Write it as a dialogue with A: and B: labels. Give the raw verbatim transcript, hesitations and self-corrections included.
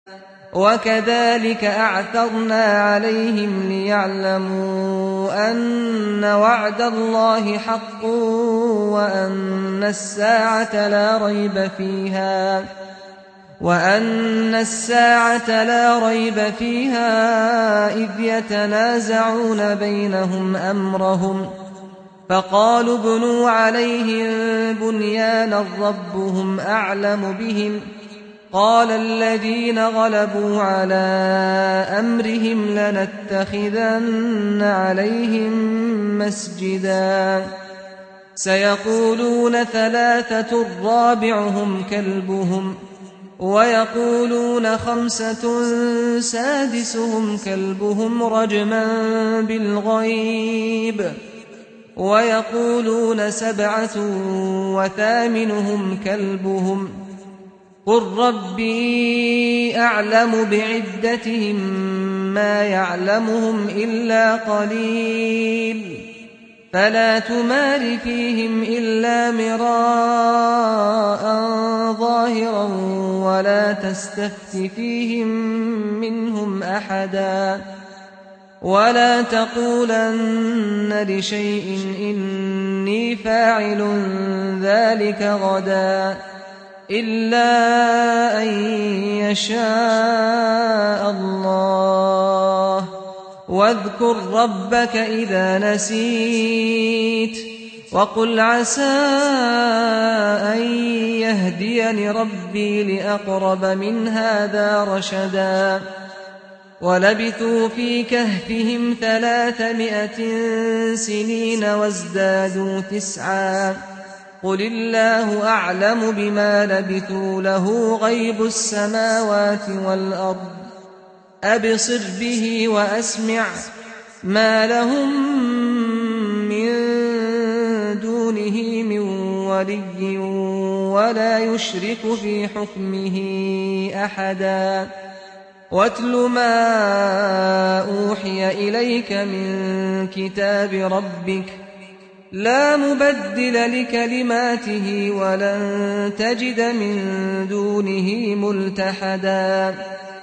A: وكذلك أعثرنا عليهم ليعلموا أن وعد الله حق وأن الساعة لا ريب فيها وأن الساعة لا ريب فيها إذ يتنازعون بينهم أمرهم فقالوا ابنوا عليهم بنيانا ربهم أعلم بهم قال الذين غلبوا على أمرهم لنتخذن عليهم مسجدا سيقولون ثلاثة رابعهم كلبهم ويقولون خمسة سادسهم كلبهم رجما بالغيب ويقولون سبعة وثامنهم كلبهم قل ربي أعلم بعدتهم ما يعلمهم إلا قليل فلا تمار فيهم إلا مراء ظاهرا ولا تستفت فيهم منهم أحدا ولا تقولن لشيء إني فاعل ذلك غدا إلا أن يشاء الله واذكر ربك إذا نسيت وقل عسى أن يهديني ربي لأقرب من هذا رشدا ولبثوا في كهفهم ثلاثمائة سنين وازدادوا تسعا قل الله أعلم بما لبثوا له غيب السماوات والأرض أبصر به وأسمع ما لهم من دونه من ولي ولا يشرك في حكمه أحدا واتل ما أوحي إليك من كتاب ربك لا مبدل لكلماته ولن تجد من دونه ملتحدا